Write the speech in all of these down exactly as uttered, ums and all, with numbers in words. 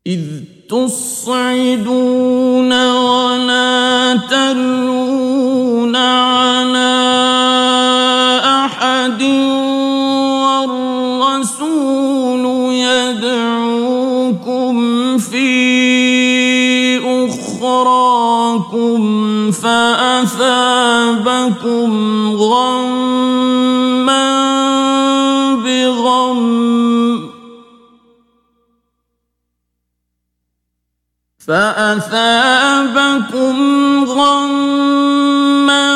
إذ تصعدون ولا تلوون على أحد والرسول يدعوكم في أخراكم فأثابكم غما بغم فأثابكم غما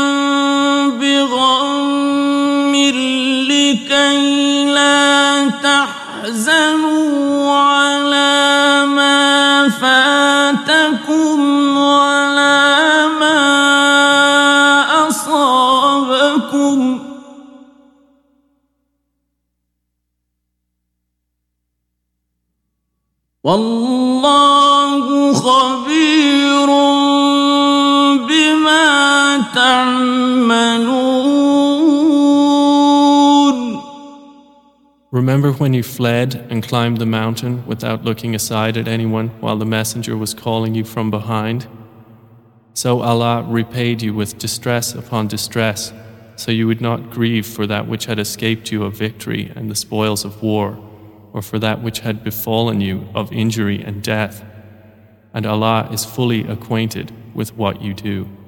بغم لكي لا تحزنوا على ما فاتكم ولا ما أصابكم والله خبير بما تعملون. Remember when you fled and climbed the mountain without looking aside at anyone while the messenger was calling you from behind? So Allah repaid you with distress upon distress, so you would not grieve for that which had escaped you of victory and the spoils of war, or for that which had befallen you of injury and death. And Allah is fully acquainted with what you do.